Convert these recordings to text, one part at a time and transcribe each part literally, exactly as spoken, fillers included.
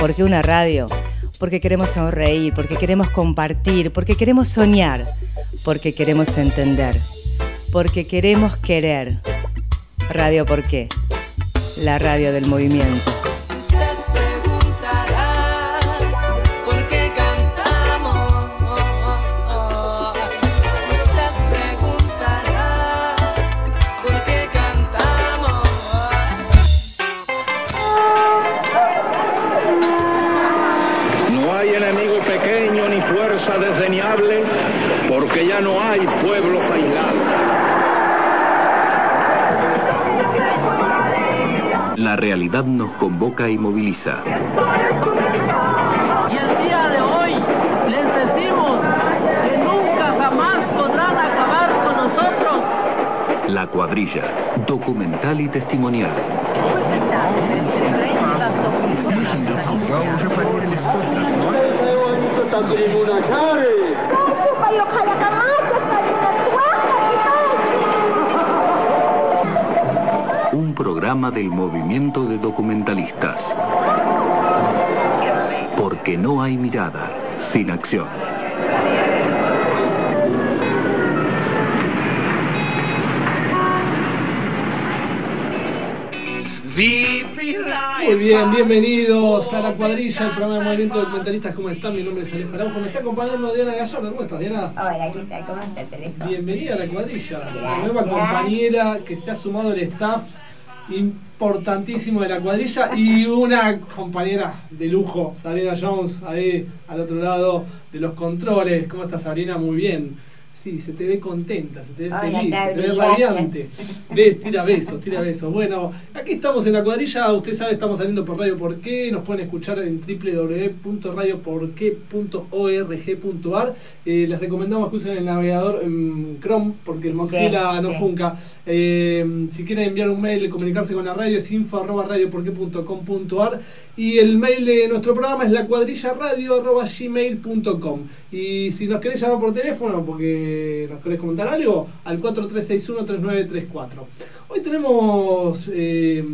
¿Por qué una radio? Porque queremos sonreír, porque queremos compartir, porque queremos soñar, porque queremos entender, porque queremos querer. Radio ¿Por qué? La radio del movimiento. Desdeñable, porque ya no hay pueblos aislados. La realidad nos convoca y moviliza. Y el día de hoy les decimos que nunca jamás podrán acabar con nosotros. La Cuadrilla, documental y testimonial. Un programa del movimiento de documentalistas. Porque no hay mirada sin acción. Muy bien, bienvenidos a La Cuadrilla, el programa de movimiento de documentalistas. ¿Cómo están? Mi nombre es Alejo Araujo, me está acompañando Diana Gallardo. ¿Cómo estás, Diana? Hola, ¿qué tal? ¿Cómo estás, Alejo? Bienvenida a La Cuadrilla, Gracias. la nueva compañera que se ha sumado al staff importantísimo de La Cuadrilla y una compañera de lujo, Sabrina Jones, ahí al otro lado de los controles. ¿Cómo estás, Sabrina? Muy bien. Sí, se te ve contenta, se te ve Hola, feliz, Sabri, se te ve gracias. radiante. Ves, tira besos, tira besos. Bueno, aquí estamos en La Cuadrilla, usted sabe, estamos saliendo por Radio ¿Por qué? Nos pueden escuchar en doble u doble u doble u punto radio por qué punto org punto ar. Eh, les recomendamos que usen el navegador en Chrome, porque el Mozilla Sí, no sí. funca. Eh, si quieren enviar un mail, comunicarse con la radio, es info arroba radio por qué punto com punto ar. Y el mail de nuestro programa es lacuadrillaradio arroba gmail punto com. Y si nos querés llamar por teléfono, porque nos querés comentar algo, al cuatro tres seis uno tres nueve tres cuatro. Hoy tenemos eh,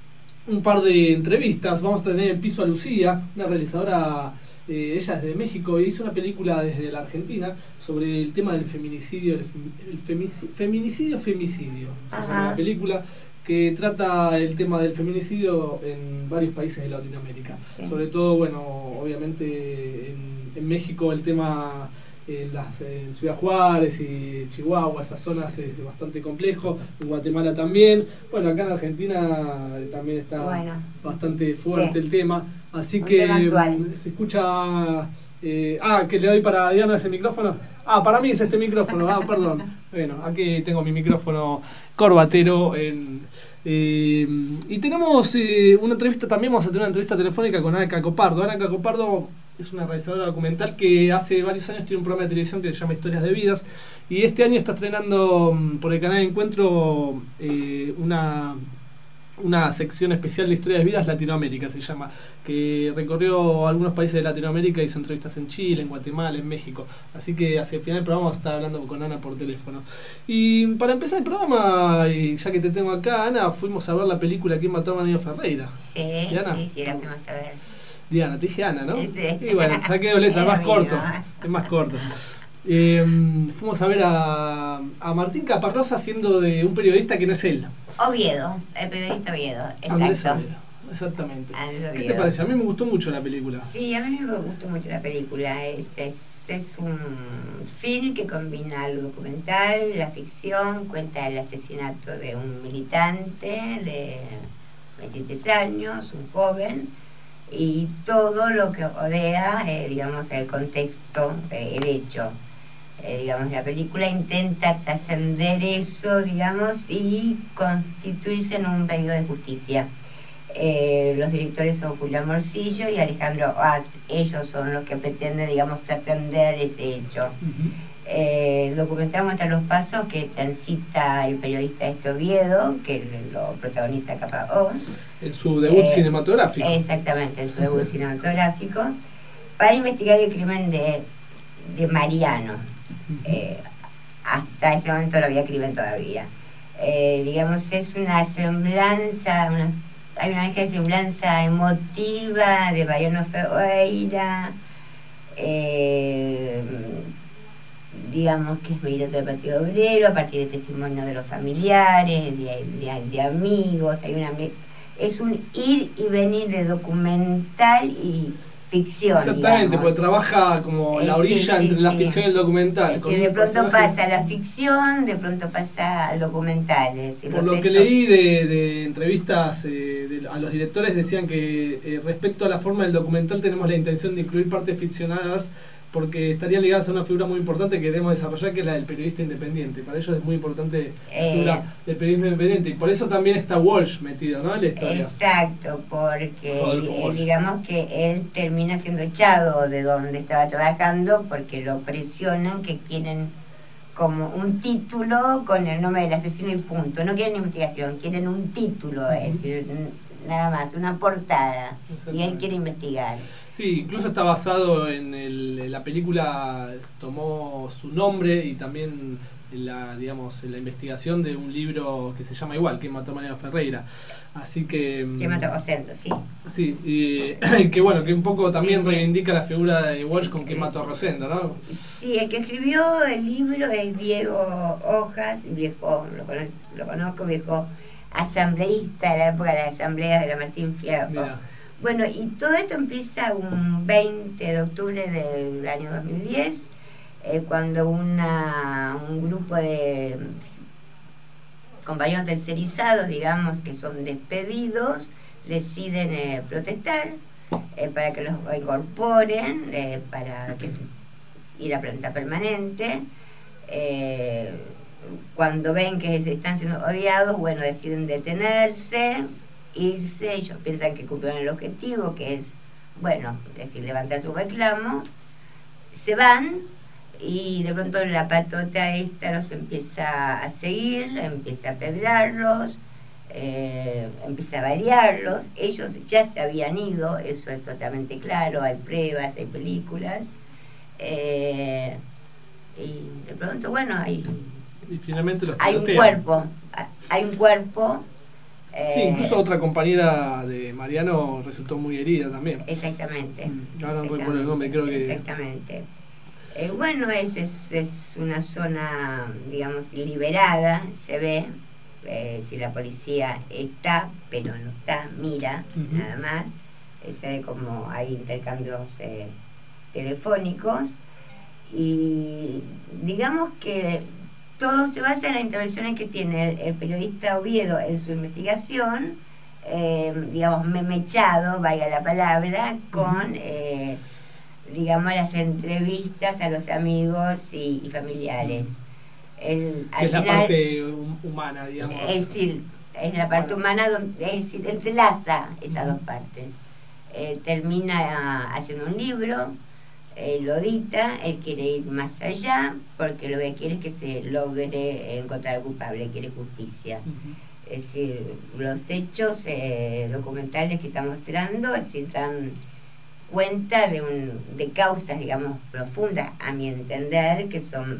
un par de entrevistas. Vamos a tener en piso a Lucía, una realizadora, eh, ella es de México, y hizo una película desde la Argentina sobre el tema del feminicidio, el, fem- el femici- feminicidio, femicidio. Se llama Ajá. la película que trata el tema del feminicidio en varios países de Latinoamérica. Sí. Sobre todo, bueno, obviamente en, en México el tema en, las, en Ciudad Juárez y Chihuahua, esas zonas es bastante complejo, en Guatemala también. Bueno, acá en Argentina eh, también está Bueno, bastante fuerte sí. el tema, así Un que tema actual. mm, se escucha... Eh, ah, que le doy para Diana ese micrófono. Ah, para mí es este micrófono. Ah, perdón. Bueno, aquí tengo mi micrófono corbatero. En, eh, y tenemos eh, una entrevista también. Vamos a tener una entrevista telefónica con Ana Cacopardo. Ana Cacopardo es una realizadora documental que hace varios años tiene un programa de televisión que se llama Historias de Vidas. Y este año está estrenando mm, por el canal de Encuentro eh, una. una sección especial de Historias de Vidas Latinoamérica, se llama, que recorrió algunos países de Latinoamérica, hizo entrevistas en Chile, en Guatemala, en México. Así que hacia el final del programa vamos a estar hablando con Ana por teléfono. Y para empezar el programa, y ya que te tengo acá, Ana, fuimos a ver la película ¿Quién mató a Manuel Ferreira? Sí, Diana. sí, sí, la fuimos a ver. Diana, te dije Ana, ¿no? Sí. Y bueno, saqué dos letras, Es más lo corto, mismo, ¿eh? es más corto. Eh, fuimos a ver a, a Martín Caparrós haciendo de un periodista que no es él. Oviedo, el periodista Oviedo, Andrés exacto. Oviedo, exactamente. Andrés ¿Qué te Oviedo. parece? A mí me gustó mucho la película. Sí, a mí me gustó mucho la película. Es, es, es un film que combina lo documental, la ficción, cuenta el asesinato de un militante de veintitrés años, un joven, y todo lo que rodea, eh, digamos, el contexto, eh, el hecho. Eh, digamos, la película intenta trascender eso, digamos, y constituirse en un pedido de justicia. Eh, los directores son Julián Morcillo y Alejandro At. Ellos son los que pretenden, digamos, trascender ese hecho. Uh-huh. Eh, el documental muestra los pasos que transita el periodista este Oviedo, que lo protagoniza Caparrós. En su debut Eh, cinematográfico. Exactamente, en su debut cinematográfico, para investigar el crimen de, de Mariano. Uh-huh. Eh, hasta ese momento no había crimen todavía. Eh, digamos, es una semblanza, una hay una mezcla de semblanza emotiva de Mariano Ferreira, eh, digamos que es militante del Partido Obrero, a partir de testimonio de los familiares, de, de, de amigos, hay una es un ir y venir de documental y ficción. Exactamente, digamos. porque trabaja como la orilla sí, sí, entre sí. la ficción y el documental. Es decir, de pronto personaje... pasa a la ficción, de pronto pasa al documental. Es decir, Por lo hechos... que leí de, de entrevistas eh, de, a los directores, decían que eh, respecto a la forma del documental tenemos la intención de incluir partes ficcionadas porque estarían ligadas a una figura muy importante que queremos desarrollar, que es la del periodista independiente. Para ellos es muy importante la eh, figura del periodismo independiente. Y por eso también está Walsh metido, ¿no? En la historia. Exacto, porque eh, digamos que él termina siendo echado de donde estaba trabajando porque lo presionan, que quieren como un título con el nombre del asesino y punto. No quieren investigación, quieren un título, uh-huh. es decir, nada más, una portada. Y él quiere investigar. Sí, incluso está basado en, el, en la película, tomó su nombre y también en la, digamos, en la investigación de un libro que se llama igual, que mató a Mariano Ferreira. Así que... Que mató a Rosendo, sí. Sí, y que bueno, que un poco también sí, sí. reivindica la figura de Walsh con quien mató a Rosendo, ¿no? Sí, el que escribió el libro es Diego Hojas, viejo, lo conozco, lo conozco viejo asambleísta de la época de las asambleas de la Martín Fierro. Mirá. Bueno, y todo esto empieza un veinte de octubre del año dos mil diez, eh, cuando una, un grupo de compañeros tercerizados, digamos, que son despedidos, deciden eh, protestar eh, para que los incorporen, eh, para que, ir a planta permanente. Eh, cuando ven que se están siendo odiados, bueno, deciden detenerse, irse. Ellos piensan que cumplieron el objetivo, que es, bueno, es decir, levantar su reclamo. Se van y de pronto la patota esta los empieza a seguir, empieza a pedrarlos, eh, empieza a balearlos. Ellos ya se habían ido, eso es totalmente claro, hay pruebas, hay películas. Eh, y de pronto, bueno, hay, y finalmente los hay un cuerpo, hay un cuerpo. Sí, incluso otra compañera de Mariano resultó muy herida también. Exactamente. Ahora no recuerdo el nombre, creo que... Exactamente. Eh, bueno, es, es, es una zona, digamos, liberada, se ve, eh, si la policía está, pero no está, mira, uh-huh. nada más. Eh, se ve como hay intercambios eh, telefónicos y digamos que todo se basa en las intervenciones que tiene el, el periodista Oviedo en su investigación, eh, digamos, memechado, vaya la palabra, con, eh, digamos, las entrevistas a los amigos y, y familiares. El, que es final, la parte humana, digamos. Es decir, es la parte bueno. humana, donde, es decir, entrelaza esas uh-huh. dos partes. Eh, termina haciendo un libro. Eh, lo dita, él quiere ir más allá porque lo que quiere es que se logre encontrar al culpable, quiere justicia. Uh-huh. Es decir, los hechos eh, documentales que está mostrando, es decir, dan cuenta de, un, de causas, digamos, profundas, a mi entender, que son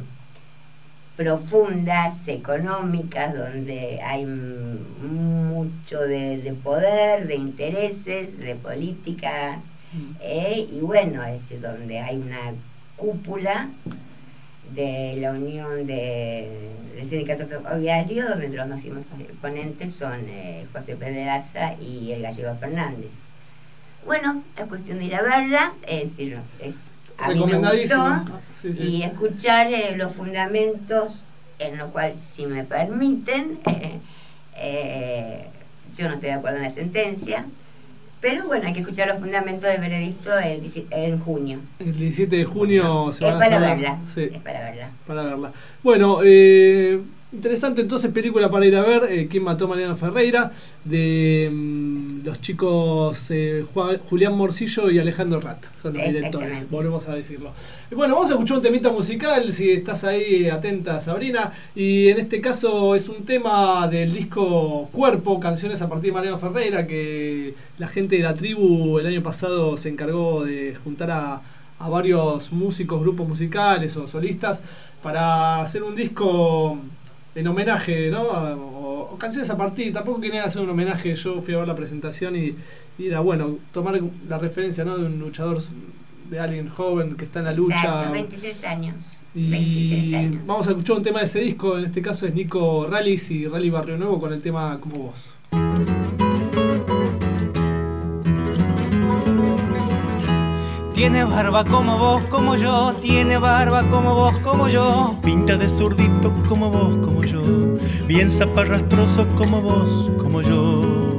profundas, económicas, donde hay m- mucho de, de poder, de intereses, de políticas. Eh, y bueno, es donde hay una cúpula de la unión de, del sindicato ferroviario, donde los máximos exponentes son eh, José Pedraza y el gallego Fernández. Bueno, es cuestión de ir a verla, es decir, es, a mí me gustó, sí, sí. y escuchar eh, los fundamentos, en lo cual, si me permiten, eh, eh, yo no estoy de acuerdo en la sentencia. Pero bueno, hay que escuchar los fundamentos del veredicto el, en junio. El diecisiete de junio se es van para a saber. verla. Sí. Es para verla. Para verla. Bueno, eh, interesante entonces película para ir a ver, eh, ¿Quién mató a Mariano Ferreira? De mm, los chicos eh, Juan, Julián Morcillo y Alejandro Rat, son los directores, volvemos a decirlo. Y bueno, vamos a escuchar un temita musical, si estás ahí atenta, Sabrina, y en este caso es un tema del disco Cuerpo, canciones a partir de Mariano Ferreira, que la gente de la tribu el año pasado se encargó de juntar a, a varios músicos, grupos musicales o solistas para hacer un disco en homenaje, ¿no? O, o canciones a partir, tampoco quería hacer un homenaje, yo fui a ver la presentación y, y era bueno, tomar la referencia, ¿no? De un luchador, de alguien joven que está en la lucha. Exacto, veintitrés años. Y veintitrés años. Vamos a escuchar un tema de ese disco, en este caso es Nico Rallis y Rally Barrio Nuevo con el tema Como Vos. Tiene barba como vos, como yo, tiene barba como vos, como yo. Pinta de zurdito como vos, como yo, bien zaparrastroso como vos, como yo.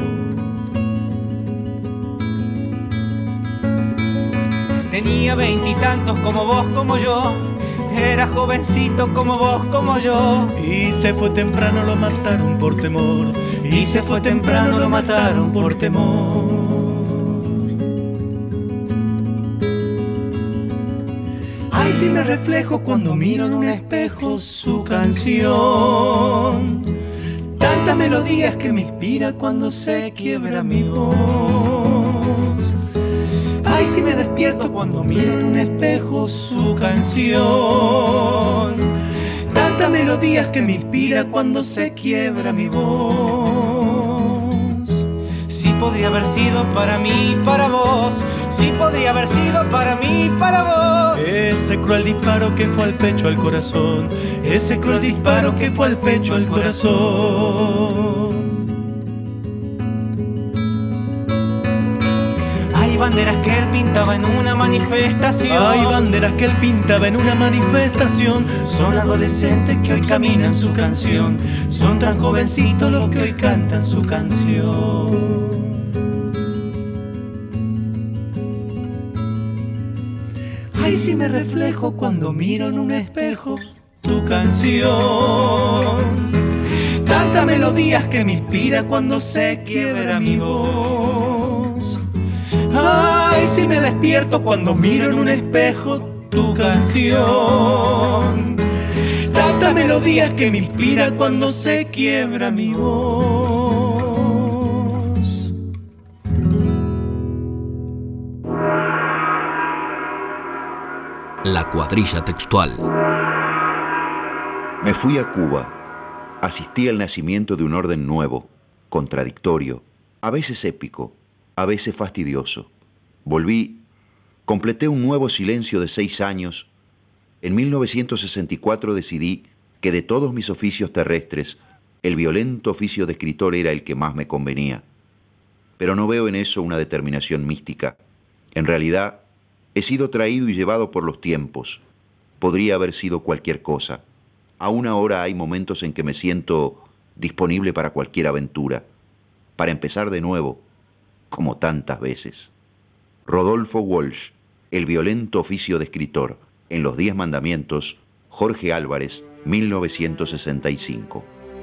Tenía veintitantos como vos, como yo, era jovencito como vos, como yo. Y se fue temprano, lo mataron por temor, y se fue temprano, lo mataron por temor. Ay, si me reflejo cuando miro en un espejo su canción. Tantas melodías que me inspira cuando se quiebra mi voz. Ay, si me despierto cuando miro en un espejo su canción. Tantas melodías que me inspira cuando se quiebra mi voz. Sí podría haber sido para mí, para vos. Sí podría haber sido para mí, para vos. Ese cruel disparo que fue al pecho, al corazón. Ese cruel disparo que fue al pecho, al corazón. Hay banderas que él pintaba en una manifestación. Hay banderas que él pintaba en una manifestación. Son adolescentes que hoy caminan su canción. Son tan jovencitos los que hoy cantan su canción. Ay, si me reflejo cuando miro en un espejo tu canción. Tantas melodías que me inspira cuando se quiebra mi voz. Ay, si me despierto cuando miro en un espejo tu canción. Tantas melodías que me inspira cuando se quiebra mi voz. La cuadrilla textual. Me fui a Cuba. Asistí al nacimiento de un orden nuevo, contradictorio, a veces épico, a veces fastidioso. Volví, completé un nuevo silencio de seis años. En mil novecientos sesenta y cuatro decidí que de todos mis oficios terrestres, el violento oficio de escritor era el que más me convenía. Pero no veo en eso una determinación mística. En realidad, he sido traído y llevado por los tiempos. Podría haber sido cualquier cosa. Aún ahora hay momentos en que me siento disponible para cualquier aventura, para empezar de nuevo, como tantas veces. Rodolfo Walsh, El violento oficio de escritor, en Los Diez Mandamientos, Jorge Álvarez, mil novecientos sesenta y cinco.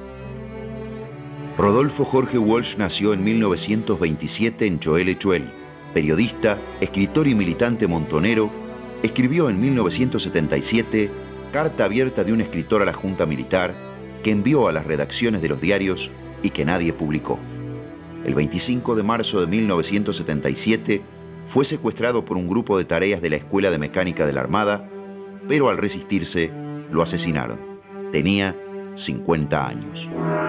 Rodolfo Jorge Walsh nació en mil novecientos veintisiete en Choel-Echuel. Periodista, escritor y militante montonero, escribió en mil novecientos setenta y siete Carta abierta de un escritor a la Junta Militar, que envió a las redacciones de los diarios y que nadie publicó. El veinticinco de marzo de mil novecientos setenta y siete fue secuestrado por un grupo de tareas de la Escuela de Mecánica de la Armada, pero al resistirse lo asesinaron. Tenía cincuenta años.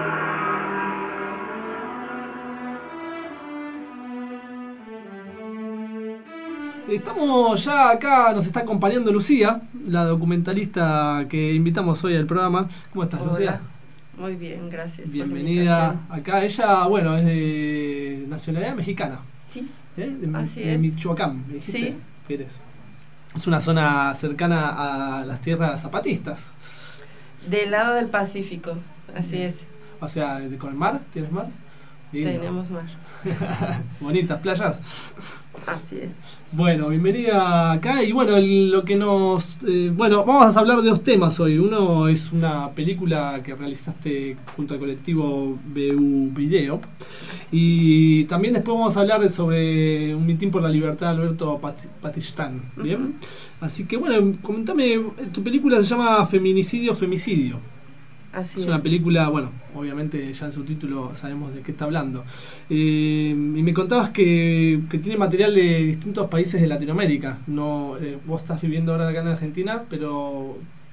Estamos ya acá, nos está acompañando Lucía, la documentalista que invitamos hoy al programa. ¿Cómo estás, Hola. Lucía? Muy bien, gracias. Bienvenida acá. Ella, bueno, es de nacionalidad mexicana. Sí. ¿Eh? De, Así de es. Michoacán, me dijiste. Sí. ¿Qué eres? Es una zona cercana a las tierras zapatistas. Del lado del Pacífico, así es. O sea, de- ¿con el mar? ¿Tienes mar? Lindo. Tenemos mar. Bonitas playas. Así es. Bueno, bienvenida acá y bueno, el- lo que nos... eh, bueno, vamos a hablar de dos temas hoy. Uno es una película que realizaste junto al colectivo B U Video y también después vamos a hablar de- sobre un mitin por la libertad de Alberto Pat- Patistán, ¿bien? Ujú. Así que bueno, comentame, tu película se llama Feminicidio, Femicidio. Así Es es. una película, bueno, obviamente ya en su título sabemos de qué está hablando. Eh, y me contabas que, que tiene material de distintos países de Latinoamérica. No, eh, vos estás viviendo ahora acá en Argentina, pero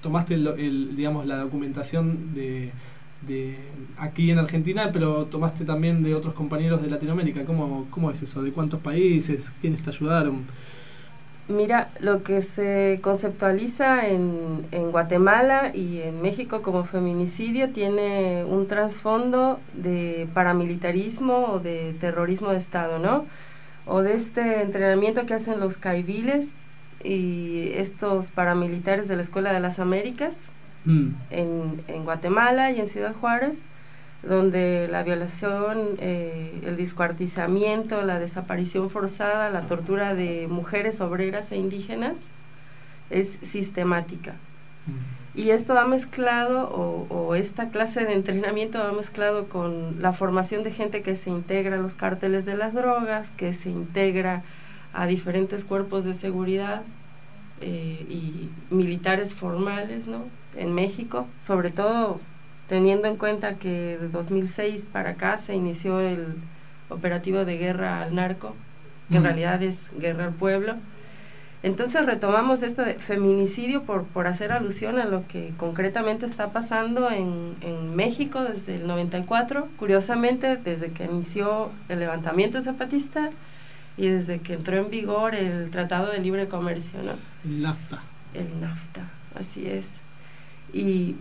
tomaste el, el, digamos, la documentación de, de aquí en Argentina, pero tomaste también de otros compañeros de Latinoamérica. ¿Cómo, cómo es eso? ¿De cuántos países? ¿Quiénes te ayudaron? Mira, lo que se conceptualiza en, en Guatemala y en México como feminicidio tiene un trasfondo de paramilitarismo o de terrorismo de Estado, ¿no? O de este entrenamiento que hacen los caiviles y estos paramilitares de la Escuela de las Américas mm. en, en Guatemala y en Ciudad Juárez, donde la violación, eh, el descuartizamiento, la desaparición forzada, la tortura de mujeres obreras e indígenas es sistemática. Mm. Y esto va mezclado, o, o esta clase de entrenamiento va mezclado con la formación de gente que se integra a los cárteles de las drogas, que se integra a diferentes cuerpos de seguridad eh, y militares formales, ¿no? En México, sobre todo teniendo en cuenta que de dos mil seis para acá se inició el operativo de guerra al narco, que mm. en realidad es guerra al pueblo. Entonces retomamos esto de feminicidio por, por hacer alusión a lo que concretamente está pasando en, en México desde el noventa y cuatro, curiosamente desde que inició el levantamiento zapatista y desde que entró en vigor el Tratado de Libre Comercio, ¿no? El NAFTA. El NAFTA, así es. Y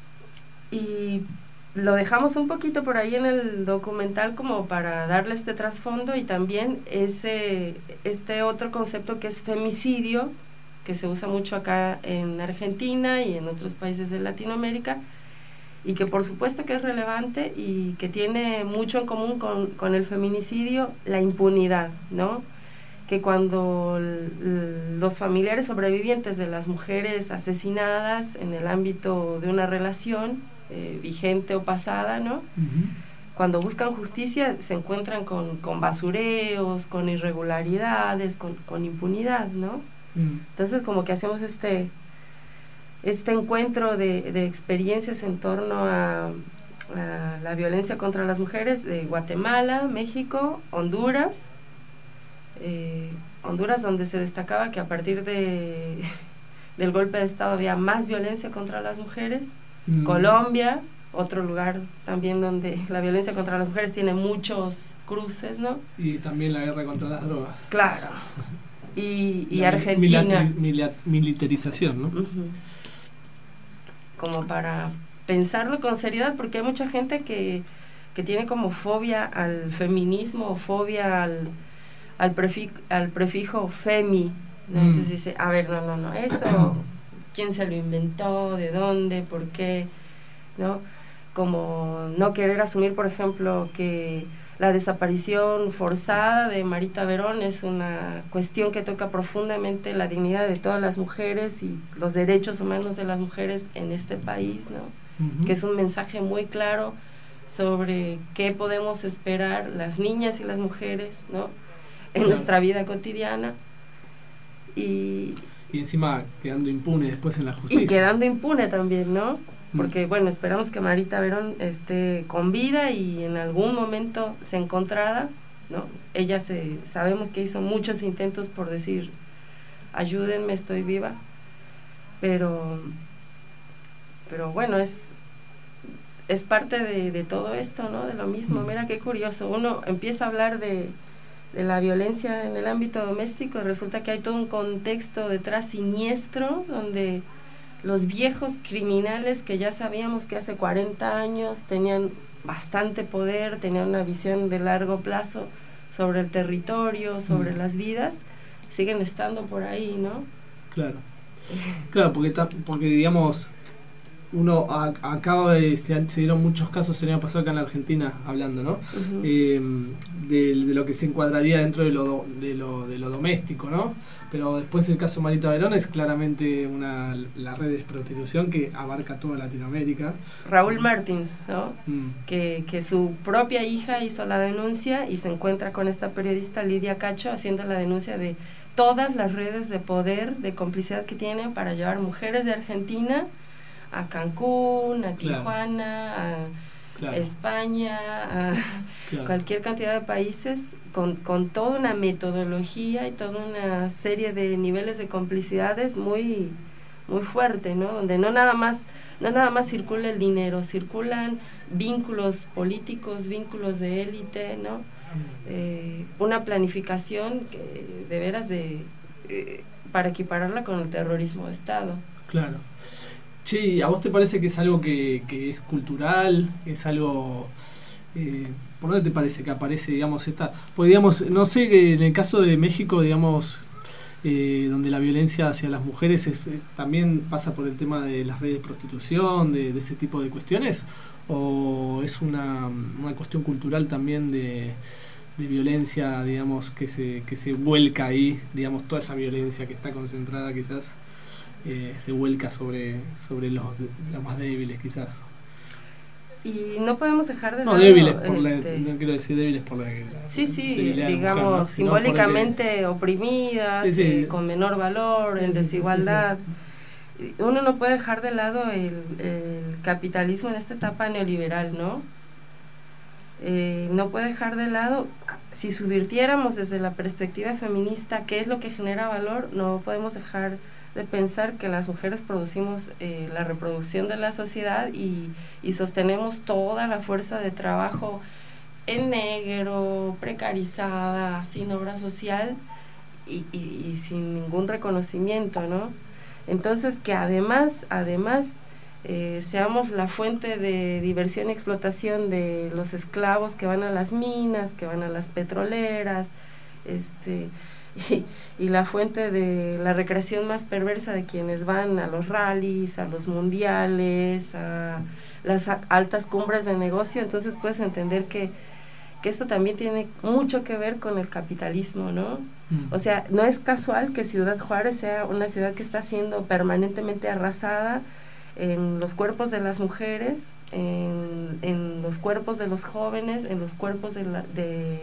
Y lo dejamos un poquito por ahí en el documental como para darle este trasfondo y también ese este otro concepto que es femicidio, que se usa mucho acá en Argentina y en otros países de Latinoamérica, y que por supuesto que es relevante y que tiene mucho en común con, con el feminicidio, la impunidad, ¿no? Que cuando l- los familiares sobrevivientes de las mujeres asesinadas en el ámbito de una relación Eh, vigente o pasada, ¿no? Uh-huh. Cuando buscan justicia se encuentran con, con basureos, con irregularidades, con, con impunidad, ¿no? Uh-huh. Entonces como que hacemos este este encuentro de, de experiencias en torno a, a la violencia contra las mujeres de Guatemala, México, Honduras, eh, Honduras donde se destacaba que a partir de del golpe de Estado había más violencia contra las mujeres. Mm. Colombia, otro lugar también donde la violencia contra las mujeres tiene muchos cruces, ¿no? Y también la guerra contra las drogas. Claro. Y, y la Argentina. Militari- mila- militarización, ¿no? Uh-huh. Como para pensarlo con seriedad, porque hay mucha gente que, que tiene como fobia al feminismo o fobia al, al, prefijo, al prefijo femi, ¿no? Mm. Entonces dice, a ver, no, no, no, eso... ¿Quién se lo inventó? ¿De dónde? ¿Por qué? ¿No? Como no querer asumir, por ejemplo, que la desaparición forzada de Marita Verón es una cuestión que toca profundamente la dignidad de todas las mujeres y los derechos humanos de las mujeres en este país, ¿no? Uh-huh. Que es un mensaje muy claro sobre qué podemos esperar las niñas y las mujeres, ¿no? En uh-huh. nuestra vida cotidiana. Y... Y encima quedando impune después en la justicia. Y quedando impune también, ¿no? Porque, mm. bueno, esperamos que Marita Verón esté con vida y en algún momento se encontrara, ¿no? Ella se, sabemos que hizo muchos intentos por decir, ayúdenme, estoy viva. Pero, pero bueno, es, es parte de, de todo esto, ¿no? De lo mismo. Mm. Mira qué curioso. Uno empieza a hablar de... de la violencia en el ámbito doméstico, resulta que hay todo un contexto detrás siniestro, donde los viejos criminales que ya sabíamos que hace cuarenta años tenían bastante poder, tenían una visión de largo plazo sobre el territorio, sobre mm. las vidas, siguen estando por ahí, ¿no? Claro, claro, porque, ta, porque digamos... Uno a, acaba de, se, se dieron muchos casos, se me ha pasado acá en la Argentina hablando, ¿no? Uh-huh. Eh, de, de lo que se encuadraría dentro de lo, de lo de lo doméstico, ¿no? Pero después el caso Marita Verón es claramente una la red de prostitución que abarca toda Latinoamérica. Raúl Martins, ¿no? Mm. Que, que su propia hija hizo la denuncia y se encuentra con esta periodista Lidia Cacho haciendo la denuncia de todas las redes de poder, de complicidad que tienen para llevar mujeres de Argentina a Cancún, a Tijuana, claro. a claro. España, a claro. cualquier cantidad de países, con, con toda una metodología y toda una serie de niveles de complicidades muy, muy fuerte, ¿no? Donde no nada más, no nada más circula el dinero, circulan vínculos políticos, vínculos de élite, ¿no? Eh, una planificación que de veras de eh, para equipararla con el terrorismo de Estado. Claro. Che, ¿a vos te parece que es algo que, que es cultural? ¿Es algo... Eh, ¿por dónde te parece que aparece, digamos, esta... Pues, digamos, no sé, que en el caso de México, digamos, eh, donde la violencia hacia las mujeres es, es, también pasa por el tema de las redes de prostitución, de, de ese tipo de cuestiones, o es una, una cuestión cultural también de, de violencia, digamos, que se, que se vuelca ahí, digamos, toda esa violencia que está concentrada quizás eh, se vuelca sobre, sobre los, los más débiles quizás. Y no podemos dejar de no lado, débiles por este, la, no quiero decir débiles por la, la sí sí mujer, digamos ¿no? simbólicamente porque, oprimidas, sí, sí, eh, con menor valor, sí, en sí, desigualdad. Sí, sí, sí. Uno no puede dejar de lado el, el capitalismo en esta etapa neoliberal, ¿no? Eh, no puede dejar de lado, si subvirtiéramos desde la perspectiva feminista qué es lo que genera valor, no podemos dejar de pensar que las mujeres producimos eh, la reproducción de la sociedad y, y sostenemos toda la fuerza de trabajo en negro, precarizada, sin obra social y, y, y sin ningún reconocimiento, ¿no? Entonces que además, además eh, seamos la fuente de diversión y explotación de los esclavos que van a las minas, que van a las petroleras, este... Y, y la fuente de la recreación más perversa de quienes van a los rallies, a los mundiales, a las a, altas cumbres de negocio, entonces puedes entender que, que esto también tiene mucho que ver con el capitalismo, ¿no? Mm. O sea, no es casual que Ciudad Juárez sea una ciudad que está siendo permanentemente arrasada en los cuerpos de las mujeres, en, en los cuerpos de los jóvenes, en los cuerpos de, la,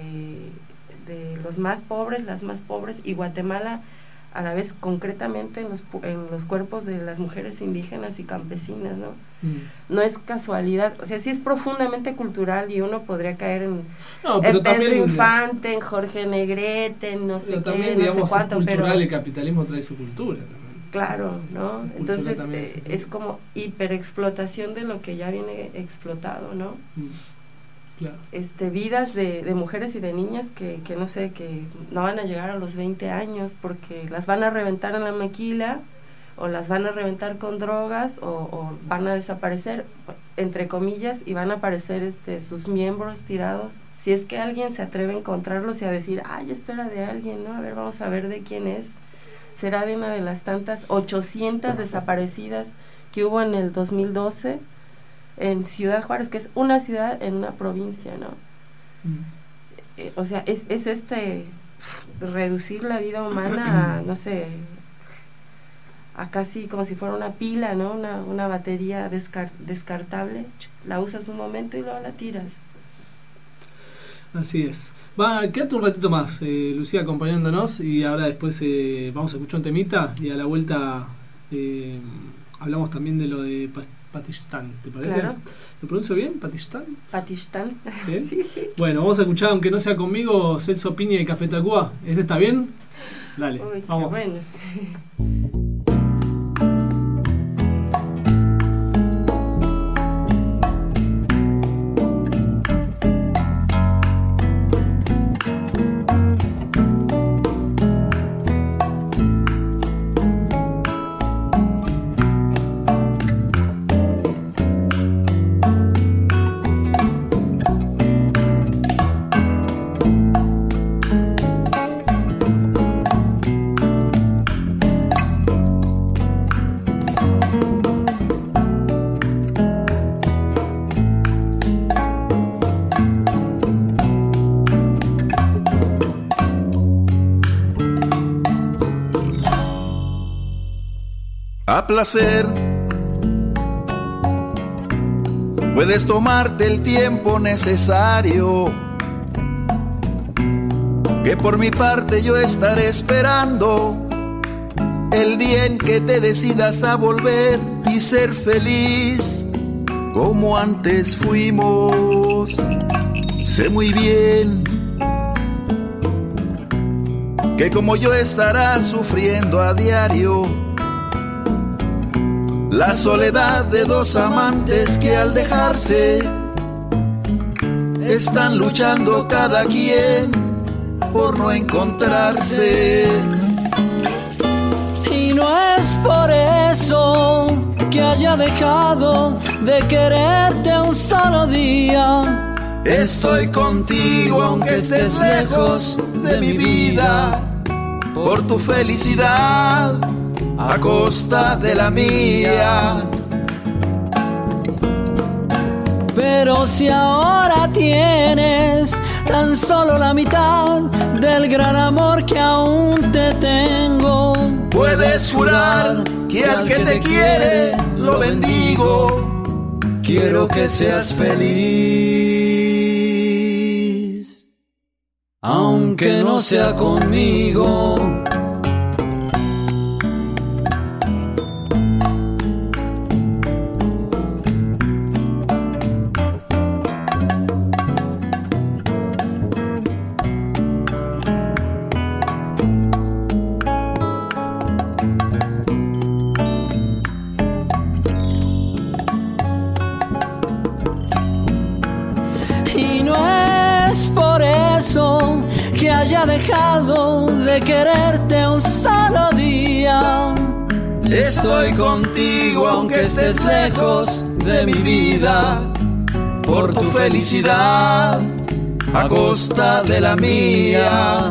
de de los más pobres, las más pobres, y Guatemala a la vez concretamente en los, en los cuerpos de las mujeres indígenas y campesinas, ¿no? Mm. No es casualidad, o sea, sí es profundamente cultural y uno podría caer en, no, en Pedro también, Infante, en Jorge Negrete, en no sé qué, también, no digamos, sé cuánto, es cultural, pero... el capitalismo trae su cultura también. Claro, ¿no? Entonces eh, es como hiperexplotación de lo que ya viene explotado, ¿no? Mm. Claro. Este, vidas de, de mujeres y de niñas que, que no sé, que no van a llegar a los veinte años porque las van a reventar en la maquila o las van a reventar con drogas o, o van a desaparecer, entre comillas, y van a aparecer este, sus miembros tirados. Si es que alguien se atreve a encontrarlos y a decir, ay, esto era de alguien, ¿no? A ver, vamos a ver de quién es. Será de una de las tantas ochocientas desaparecidas que hubo en el dos mil doce en Ciudad Juárez, que es una ciudad en una provincia, ¿no? Mm. Eh, o sea, es, es este reducir la vida humana a, no sé, a casi como si fuera una pila, ¿no? Una, una batería descar descartable, la usas un momento y luego la tiras. Así es. Va, quédate un ratito más, eh, Lucía, acompañándonos, y ahora después eh, vamos a escuchar un temita y a la vuelta eh, hablamos también de lo de Patistán, ¿te parece? Claro. ¿Lo pronuncio bien? ¿Patistán? Patistán. ¿Sí? Sí, sí. Bueno, vamos a escuchar, aunque no sea conmigo, Celso Piña y Café Tacuba. ¿Ese está bien? Dale, uy, vamos. Bueno. A placer, puedes tomarte el tiempo necesario, que por mi parte yo estaré esperando el día en que te decidas a volver y ser feliz como antes fuimos. Sé muy bien que como yo estarás sufriendo a diario la soledad de dos amantes que al dejarse están luchando cada quien por no encontrarse. Y no es por eso que haya dejado de quererte un solo día. Estoy contigo aunque estés lejos de mi vida, por tu felicidad a costa de la mía. Pero si ahora tienes tan solo la mitad del gran amor que aún te tengo, puedes jurar que al que te quiere lo bendigo. Quiero que seas feliz, aunque no sea conmigo. Que haya dejado de quererte un solo día. Estoy contigo aunque estés lejos de mi vida, por tu felicidad a costa de la mía.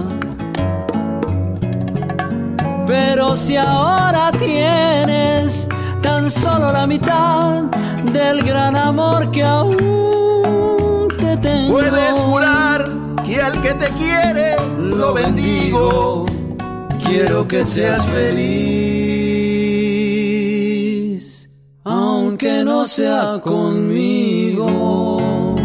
Pero si ahora tienes tan solo la mitad del gran amor que aún te tengo, puedes jurar que al que te quiere lo bendigo. Quiero que seas feliz, aunque no sea conmigo.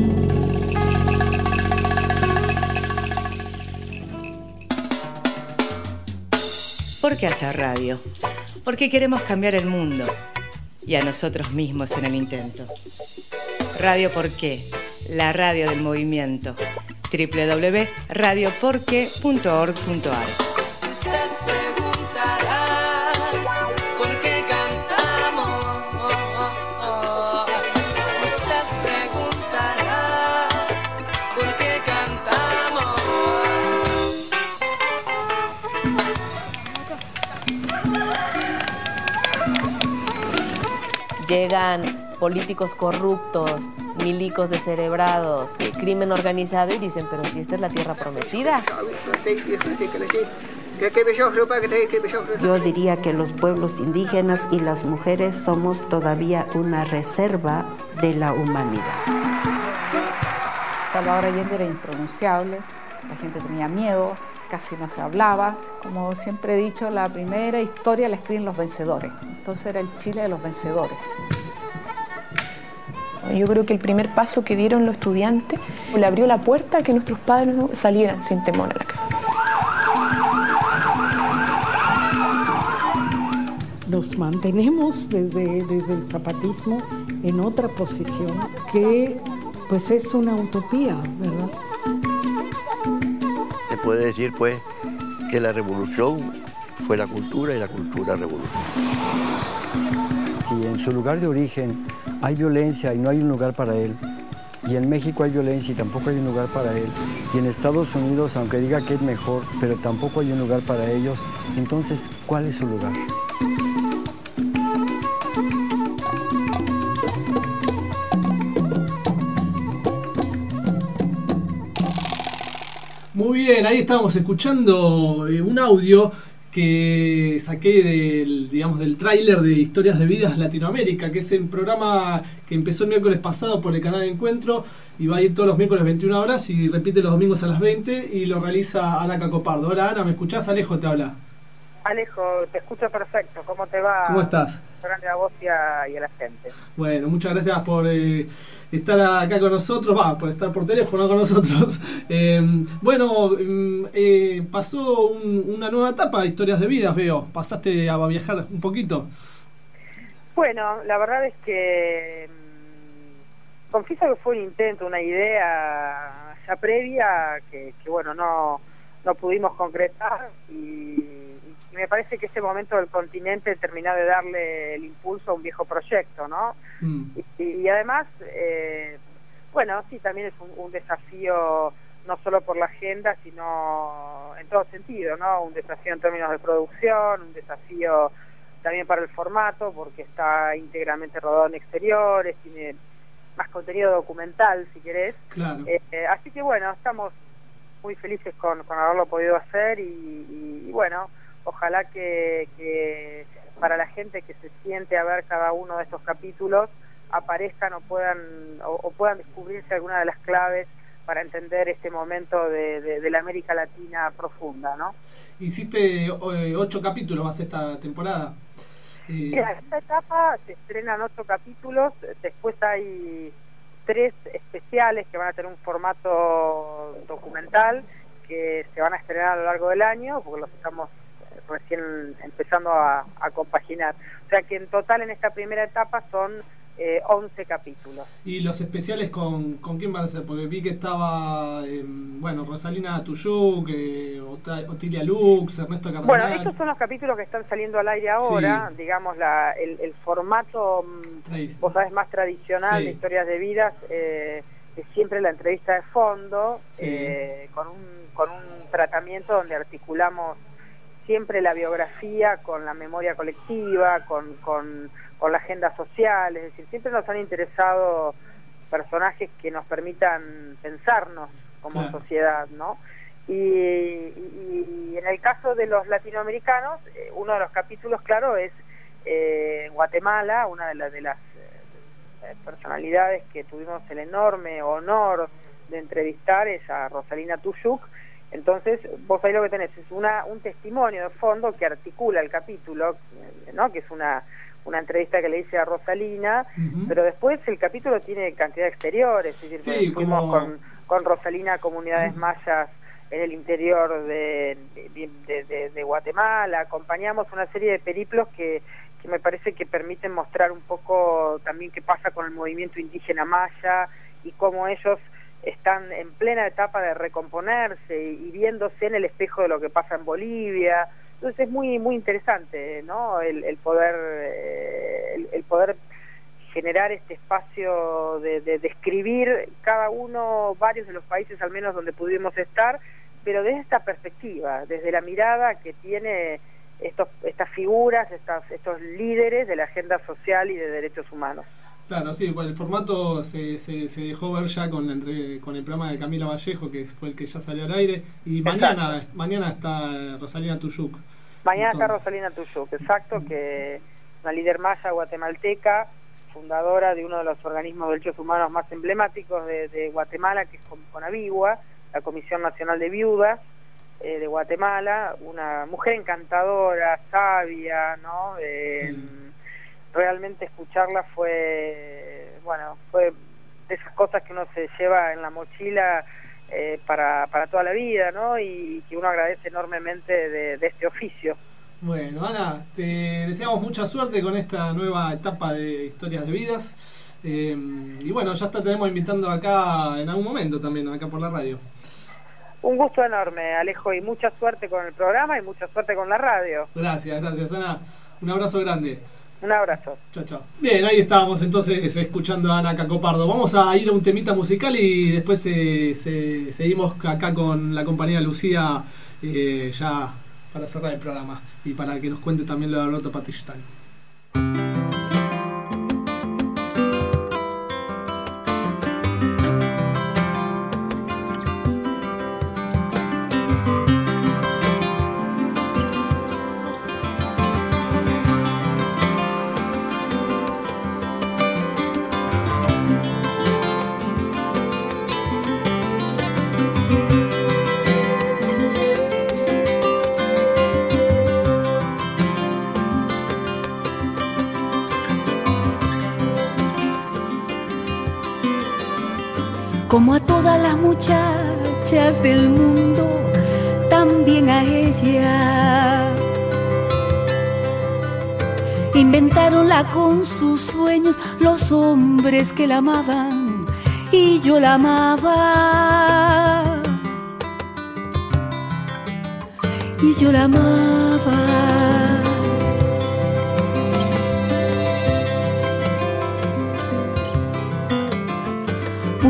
¿Por qué hacer radio? Porque queremos cambiar el mundo y a nosotros mismos en el intento. Radio ¿Por qué? La radio del movimiento. doble u doble u doble u punto radio por qué punto org punto a r. Usted preguntará por qué cantamos. Usted preguntará por qué cantamos. Llegan políticos corruptos, milicos descerebrados, eh, crimen organizado y dicen, pero si esta es la tierra prometida. Yo diría que los pueblos indígenas y las mujeres somos todavía una reserva de la humanidad. Salvador Allende era impronunciable, la gente tenía miedo, casi no se hablaba. Como siempre he dicho, la primera historia la escriben los vencedores, entonces era el Chile de los vencedores. Yo creo que el primer paso que dieron los estudiantes le abrió la puerta a que nuestros padres no salieran sin temor a la calle. Nos mantenemos desde, desde el zapatismo en otra posición que pues es una utopía, ¿verdad? Se puede decir pues que la revolución fue la cultura y la cultura revolución. Si en su lugar de origen hay violencia y no hay un lugar para él, y en México hay violencia y tampoco hay un lugar para él, y en Estados Unidos, aunque diga que es mejor, pero tampoco hay un lugar para ellos, entonces, ¿cuál es su lugar? Muy bien, ahí estábamos escuchando eh, un audio que saqué del, digamos, del tráiler de Historias de Vidas Latinoamérica, que es el programa que empezó el miércoles pasado por el canal de Encuentro y va a ir todos los miércoles veintiuna horas y repite los domingos a las veinte y lo realiza Ana Cacopardo. Hola Ana, ¿me escuchás? Alejo te habla. Alejo, te escucho perfecto. ¿Cómo te va? ¿Cómo estás? Grande a vos y a, y a la gente. Bueno, muchas gracias por eh, estar acá con nosotros, va, por estar por teléfono con nosotros. Eh, bueno, eh, pasó un, una nueva etapa de Historias de Vidas, veo. ¿Pasaste a viajar un poquito? Bueno, la verdad es que mmm, confieso que fue un intento, una idea ya previa que, que bueno, no, no pudimos concretar y, y y me parece que ese momento del continente terminó de darle el impulso a un viejo proyecto, ¿no? Mm. Y, y además, eh, bueno, sí, también es un, un desafío no solo por la agenda, sino en todo sentido, ¿no? Un desafío en términos de producción, un desafío también para el formato, porque está íntegramente rodado en exteriores, tiene más contenido documental, si querés. Claro. Eh, eh, así que bueno, estamos muy felices con, con haberlo podido hacer y, y, y bueno, ojalá que, que para la gente que se siente a ver cada uno de estos capítulos aparezcan o puedan o, o puedan descubrirse alguna de las claves para entender este momento de, de, de la América Latina profunda, ¿no? Hiciste eh, ocho capítulos más esta temporada. Eh... Mira, esta etapa se estrenan ocho capítulos, después hay tres especiales que van a tener un formato documental que se van a estrenar a lo largo del año, porque los estamos recién empezando a, a compaginar. O sea que en total en esta primera etapa son eh, once capítulos. ¿Y los especiales con, con quién van a ser? Porque vi que estaba, eh, bueno, Rosalina Tuyuk, eh, Otilia Lux, Ernesto Cardenal. Bueno, estos son los capítulos que están saliendo al aire ahora, sí. digamos, la, el, el formato, Tradici- vos sabés, más tradicional sí. de historias de vidas, eh, es siempre la entrevista de fondo, sí. eh, con, un, con un tratamiento donde articulamos siempre la biografía con la memoria colectiva, con, con, con la agenda social, es decir, siempre nos han interesado personajes que nos permitan pensarnos como claro. sociedad, ¿no? Y, y, y en el caso de los latinoamericanos, eh, uno de los capítulos, claro, es eh, Guatemala, una de, la, de las eh, personalidades que tuvimos el enorme honor de entrevistar es a Rosalina Tuyuk. Entonces, vos ahí lo que tenés es una un testimonio de fondo que articula el capítulo, ¿no? Que es una una entrevista que le hice a Rosalina, uh-huh. pero después el capítulo tiene cantidad de exteriores, es decir, sí, fuimos como... con, con Rosalina a comunidades uh-huh. mayas en el interior de, de, de, de, de Guatemala, acompañamos una serie de periplos que, que me parece que permiten mostrar un poco también qué pasa con el movimiento indígena maya y cómo ellos están en plena etapa de recomponerse y, y viéndose en el espejo de lo que pasa en Bolivia. Entonces es muy muy interesante, ¿no? El, el poder eh, el, el poder generar este espacio de, de describir cada uno, varios de los países al menos donde pudimos estar, pero desde esta perspectiva, desde la mirada que tiene estos estas figuras, estas, estos líderes de la agenda social y de derechos humanos. Claro, sí, bueno, el formato se, se, se dejó ver ya con la entre, con el programa de Camila Vallejo, que fue el que ya salió al aire, y mañana exacto. mañana está Rosalina Tuyuk. Mañana Entonces. está Rosalina Tuyuk, exacto, que es una líder maya guatemalteca, fundadora de uno de los organismos de derechos humanos más emblemáticos de, de Guatemala, que es Conavigua, la Comisión Nacional de Viudas eh, de Guatemala, una mujer encantadora, sabia, ¿no? Eh, sí. Realmente escucharla fue, bueno, fue de esas cosas que uno se lleva en la mochila eh, para, para toda la vida, ¿no? Y que uno agradece enormemente de, de este oficio. Bueno, Ana, te deseamos mucha suerte con esta nueva etapa de Historias de Vidas. Eh, y bueno, ya te estaremos invitando acá en algún momento también, acá por la radio. Un gusto enorme, Alejo, y mucha suerte con el programa y mucha suerte con la radio. Gracias, gracias, Ana. Un abrazo grande. Un abrazo. Chao, chao. Bien, ahí estábamos entonces escuchando a Ana Cacopardo. Vamos a ir a un temita musical y después eh, se, seguimos acá con la compañera Lucía eh, ya para cerrar el programa y para que nos cuente también lo de Alberto Patistán. Como a todas las muchachas del mundo, también a ella. Inventaronla con sus sueños los hombres que la amaban y yo la amaba. Y yo la amaba.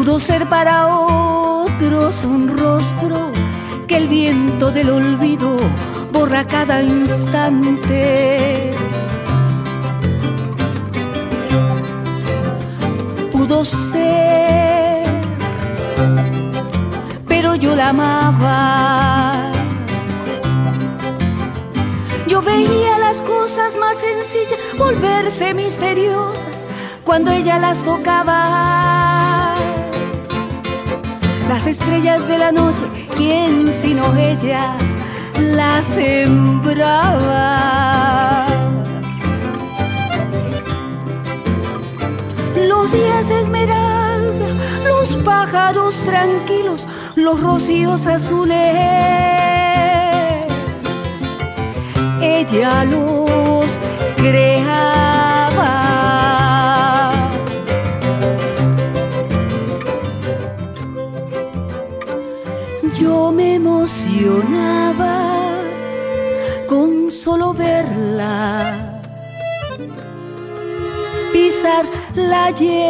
pudo ser para otros un rostro que el viento del olvido borra cada instante. Pudo ser, pero yo la amaba. Yo veía las cosas más sencillas volverse misteriosas cuando ella las tocaba. Las estrellas de la noche, ¿quién sino ella las sembraba? Los días esmeralda, los pájaros tranquilos, los rocíos azules, ella los creaba. Yo me emocionaba con solo verla pisar la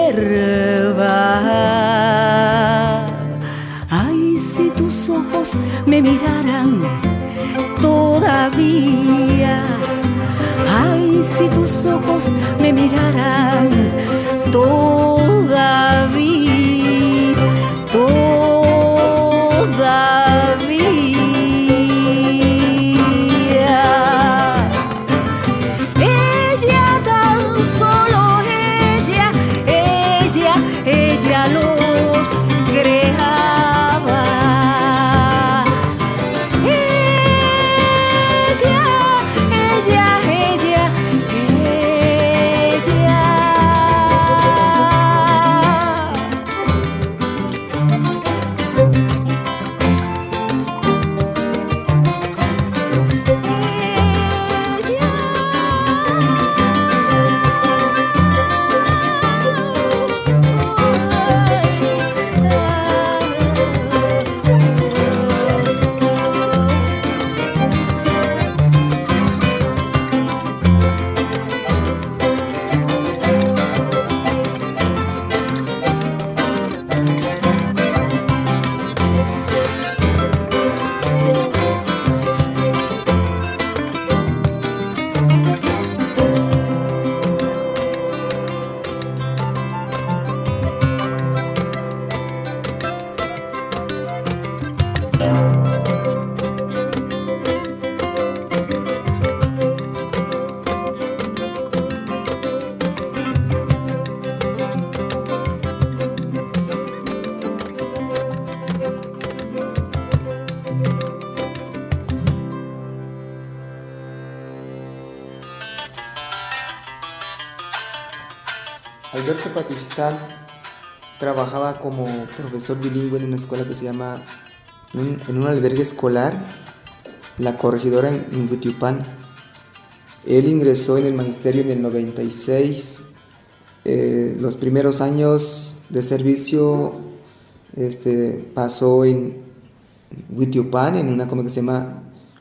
hierba. Ay, si tus ojos me miraran todavía. Ay, si tus ojos me miraran todavía, todavía. Ella tan solo, ella, ella, ella los creaba. Ella, ella, ella, ella. Alberto Patistán trabajaba como profesor bilingüe en una escuela que se llama, en un, en un albergue escolar, La Corregidora en, en Huitiupán. Él ingresó en el magisterio en el noventa y seis. Eh, los primeros años de servicio este, pasó en Huitiupán, en una como que se llama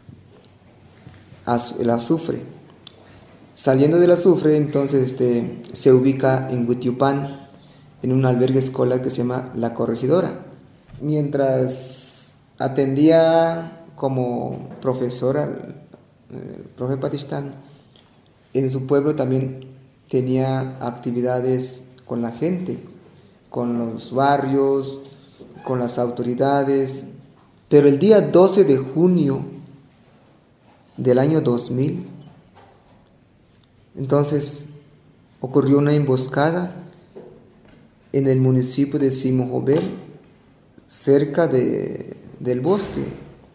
Az- el Azufre. Saliendo del Azufre, entonces este, se ubica en Huitiupán, en un albergue escolar que se llama La Corregidora. Mientras atendía como profesor al el profe Patistán, en su pueblo también tenía actividades con la gente, con los barrios, con las autoridades. Pero el día doce de junio del año dos mil, entonces ocurrió una emboscada en el municipio de Simojovel, cerca de, del bosque.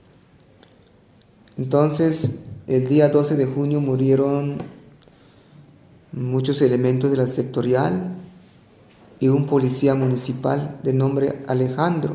Entonces, el día doce de junio murieron muchos elementos de la sectorial y un policía municipal de nombre Alejandro.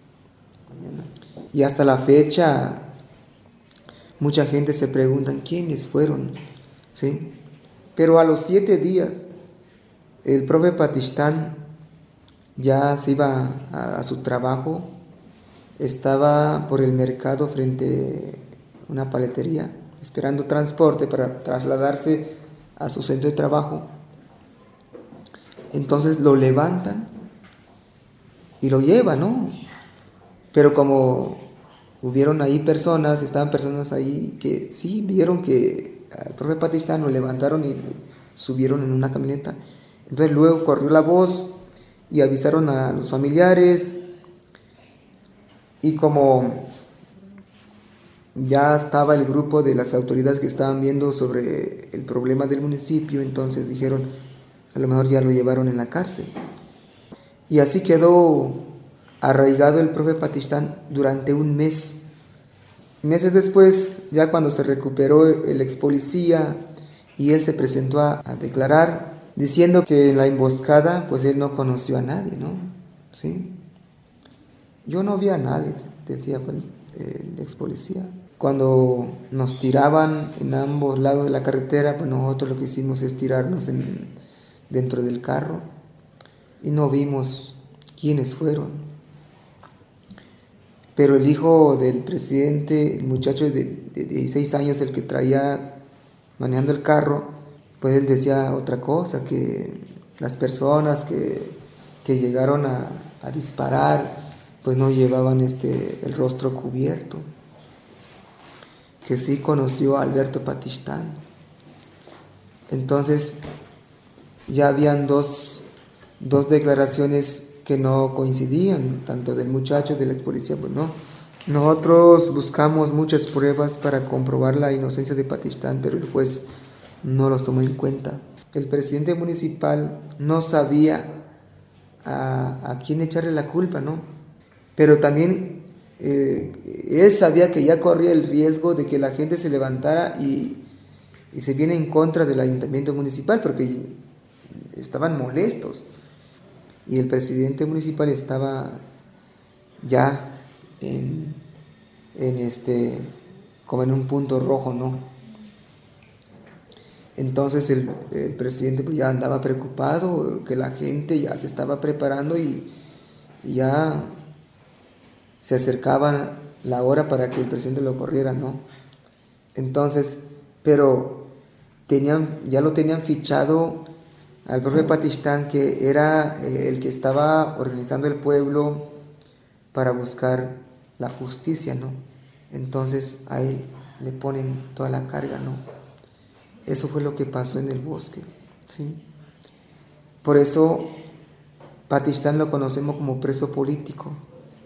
Y hasta la fecha, mucha gente se pregunta quiénes fueron, ¿sí? Pero a los siete días, el profe Patistán ya se iba a, a su trabajo, estaba por el mercado frente a una paletería, esperando transporte para trasladarse a su centro de trabajo. Entonces lo levantan y lo lleva, ¿no? Pero como hubieron ahí personas, estaban personas ahí que sí vieron que al profe Patistán lo levantaron y subieron en una camioneta. Entonces luego corrió la voz y avisaron a los familiares, y como ya estaba el grupo de las autoridades que estaban viendo sobre el problema del municipio, entonces dijeron, a lo mejor ya lo llevaron en la cárcel. Y así quedó arraigado el profe Patistán durante un mes. Meses después, ya cuando se recuperó el ex policía y él se presentó a, a declarar, diciendo que en la emboscada pues él no conoció a nadie, ¿no? ¿Sí? Yo no vi a nadie, decía el ex policía. Cuando nos tiraban en ambos lados de la carretera, pues nosotros lo que hicimos es tirarnos en, dentro del carro y no vimos quiénes fueron. Pero el hijo del presidente, el muchacho de, de dieciséis años, el que traía manejando el carro, pues él decía otra cosa, que las personas que, que llegaron a, a disparar pues no llevaban este, el rostro cubierto, que sí conoció a Alberto Patistán. Entonces ya habían dos, dos declaraciones que no coincidían, tanto del muchacho, del ex policía, pues no. Nosotros buscamos muchas pruebas para comprobar la inocencia de Patistán, pero el juez no los tomó en cuenta. El presidente municipal no sabía a, a quién echarle la culpa, ¿no? Pero también eh, él sabía que ya corría el riesgo de que la gente se levantara y, y se viene en contra del ayuntamiento municipal, porque estaban molestos. Y el presidente municipal estaba ya en, en este, como en un punto rojo, ¿no? Entonces el, el presidente pues ya andaba preocupado, que la gente ya se estaba preparando y, y ya se acercaba la hora para que el presidente lo corriera, ¿no? Entonces, pero tenían, ya lo tenían fichado al profe Patistán, que era eh, el que estaba organizando el pueblo para buscar la justicia, ¿no? Entonces a él le ponen toda la carga, ¿no? Eso fue lo que pasó en el bosque, ¿sí? Por eso Patistán lo conocemos como preso político.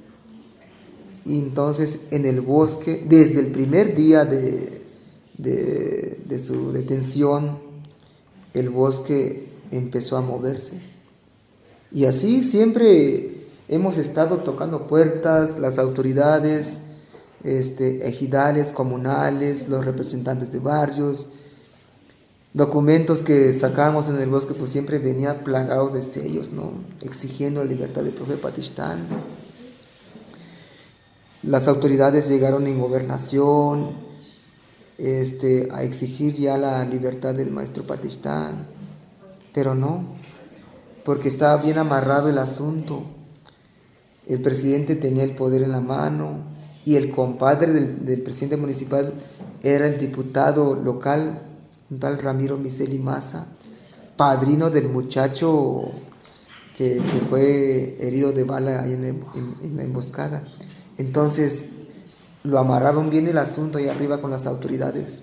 Y entonces en el bosque, desde el primer día de, de, de su detención, el bosque empezó a moverse. Y así siempre hemos estado tocando puertas, las autoridades, este, ejidales, comunales, los representantes de barrios. Documentos que sacábamos en el bosque pues siempre venía plagados de sellos, ¿no? Exigiendo la libertad del profe Patistán. Las autoridades llegaron en gobernación este, a exigir ya la libertad del maestro Patistán, pero no, porque estaba bien amarrado el asunto. El presidente tenía el poder en la mano y el compadre del, del presidente municipal era el diputado local, un tal Ramiro Miseli Maza, padrino del muchacho que, que fue herido de bala ahí en, en, en la emboscada. Entonces lo amarraron bien el asunto ahí arriba con las autoridades.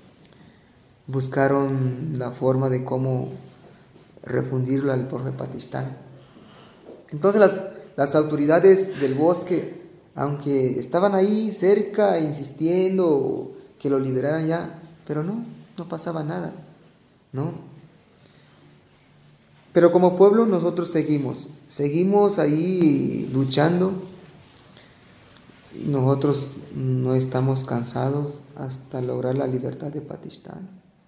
Buscaron la forma de cómo refundirlo al profe Patistán. Entonces las, las autoridades del bosque, aunque estaban ahí cerca insistiendo que lo liberaran ya, pero no, no pasaba nada, ¿no? Pero como pueblo nosotros seguimos, seguimos ahí luchando. Nosotros no estamos cansados hasta lograr la libertad de Patistán.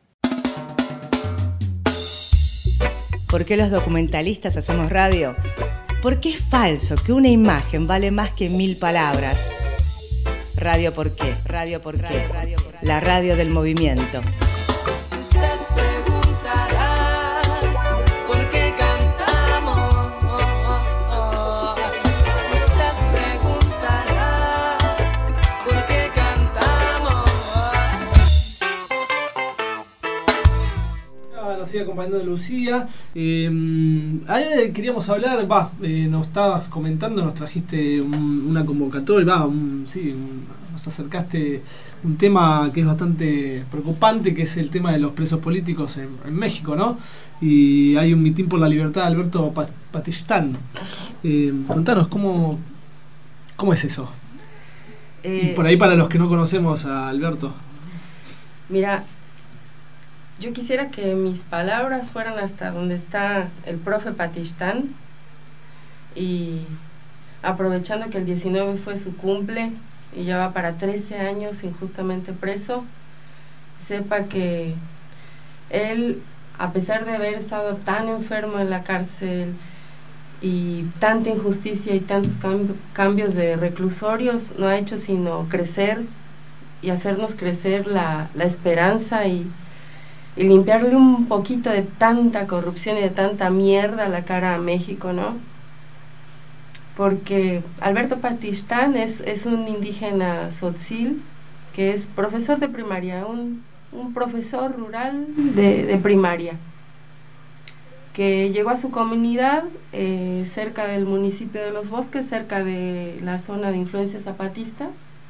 ¿Por qué los documentalistas hacemos radio? Porque es falso que una imagen vale más que mil palabras. Radio por qué, radio por qué, la radio del movimiento. Usted preguntará por qué cantamos. Usted preguntará por qué cantamos. Claro, sigue acompañando Lucía. Eh, ahí queríamos hablar, va, eh, nos estabas comentando, nos trajiste un, una convocatoria, va, un, sí, un, nos acercaste un tema que es bastante preocupante, que es el tema de los presos políticos en, en México, ¿no? Y hay un mitin por la libertad de Alberto Patistán. Eh, contanos, ¿cómo, cómo es eso? Eh, y por ahí para los que no conocemos a Alberto. Mira, yo quisiera que mis palabras fueran hasta donde está el profe Patistán, y aprovechando que el diecinueve fue su cumple y ya va para trece años injustamente preso, sepa que él, a pesar de haber estado tan enfermo en la cárcel y tanta injusticia y tantos cambi- cambios de reclusorios, no ha hecho sino crecer y hacernos crecer la, la esperanza y, y limpiarle un poquito de tanta corrupción y de tanta mierda a la cara a México, ¿no? Porque Alberto Patistán es, es un indígena tzotzil que es profesor de primaria, un, un profesor rural de, de primaria, que llegó a su comunidad eh, cerca del municipio de Los Bosques, cerca de la zona de influencia zapatista,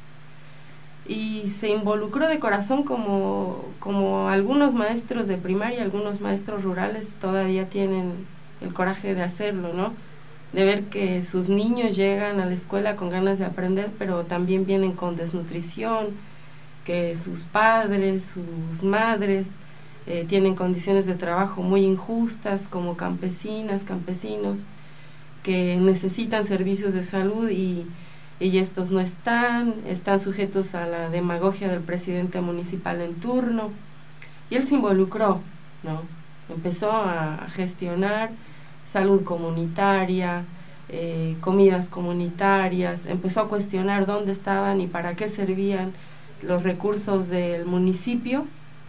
y se involucró de corazón como, como algunos maestros de primaria, algunos maestros rurales todavía tienen el coraje de hacerlo, ¿no? De ver que sus niños llegan a la escuela con ganas de aprender, pero también vienen con desnutrición, que sus padres, sus madres eh, tienen condiciones de trabajo muy injustas como campesinas, campesinos, que necesitan servicios de salud y, y estos no están, están sujetos a la demagogia del presidente municipal en turno. Y él se involucró, ¿no? Empezó a, a gestionar salud comunitaria, eh, comidas comunitarias, empezó a cuestionar dónde estaban y para qué servían los recursos del municipio.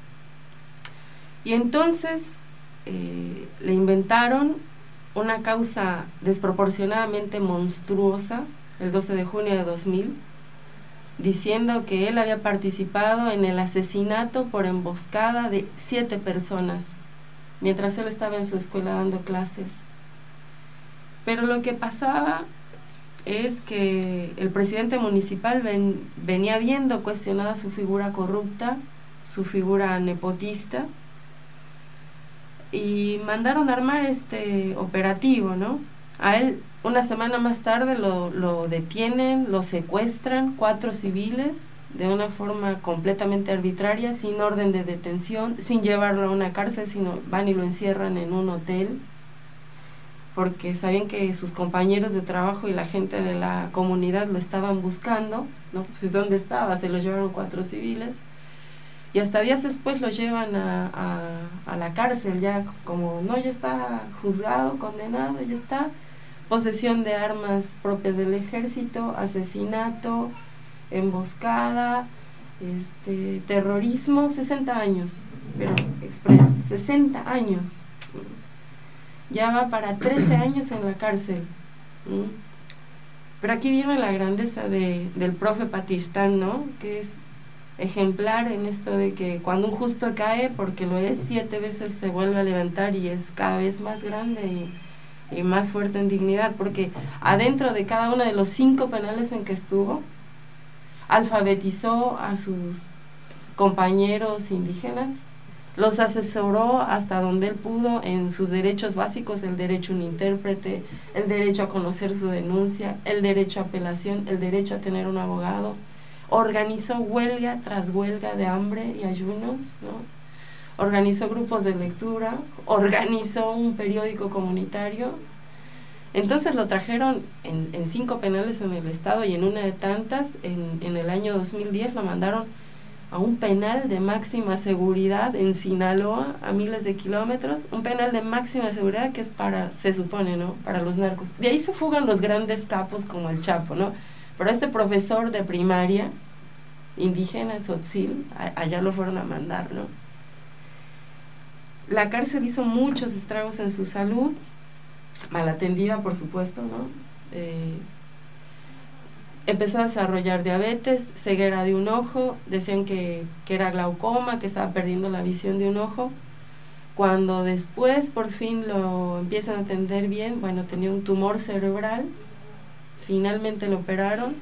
Y entonces eh, le inventaron una causa desproporcionadamente monstruosa el doce de junio de dos mil, diciendo que él había participado en el asesinato por emboscada de siete personas mientras él estaba en su escuela dando clases. Pero lo que pasaba es que el presidente municipal ven, venía viendo cuestionada su figura corrupta, su figura nepotista, y mandaron a armar este operativo, ¿no? A él una semana más tarde lo, lo detienen, lo secuestran, cuatro civiles, de una forma completamente arbitraria, sin orden de detención, sin llevarlo a una cárcel, sino van y lo encierran en un hotel, porque sabían que sus compañeros de trabajo y la gente de la comunidad lo estaban buscando, ¿no? Pues ¿dónde estaba? Se lo llevaron cuatro civiles, y hasta días después lo llevan a, a, a la cárcel, ya como, no, ya está juzgado, condenado, ya está, posesión de armas propias del ejército, asesinato, emboscada, este, terrorismo, sesenta años, pero express, sesenta años. Ya va para trece años en la cárcel. ¿Mm? Pero aquí viene la grandeza de, del profe Patistán, ¿no? Que es ejemplar en esto de que cuando un justo cae, porque lo es, siete veces se vuelve a levantar y es cada vez más grande y, y más fuerte en dignidad, porque adentro de cada uno de los cinco penales en que estuvo, alfabetizó a sus compañeros indígenas, los asesoró hasta donde él pudo en sus derechos básicos, el derecho a un intérprete, el derecho a conocer su denuncia, el derecho a apelación, el derecho a tener un abogado. Organizó huelga tras huelga de hambre y ayunos, ¿no? Organizó grupos de lectura, organizó un periódico comunitario. Entonces lo trajeron en, en cinco penales en el estado, y en una de tantas, en, en el año dos mil diez, lo mandaron a un penal de máxima seguridad en Sinaloa, a miles de kilómetros, un penal de máxima seguridad que es para, se supone, ¿no?, para los narcos. De ahí se fugan los grandes capos como el Chapo, ¿no? Pero este profesor de primaria, indígena, tzotzil, a, allá lo fueron a mandar, ¿no? La cárcel hizo muchos estragos en su salud, mal atendida, por supuesto, ¿no? Eh, empezó a desarrollar diabetes, ceguera de un ojo, decían que, que era glaucoma, que estaba perdiendo la visión de un ojo, Cuando después por fin lo empiezan a atender bien, bueno, tenía un tumor cerebral, finalmente lo operaron.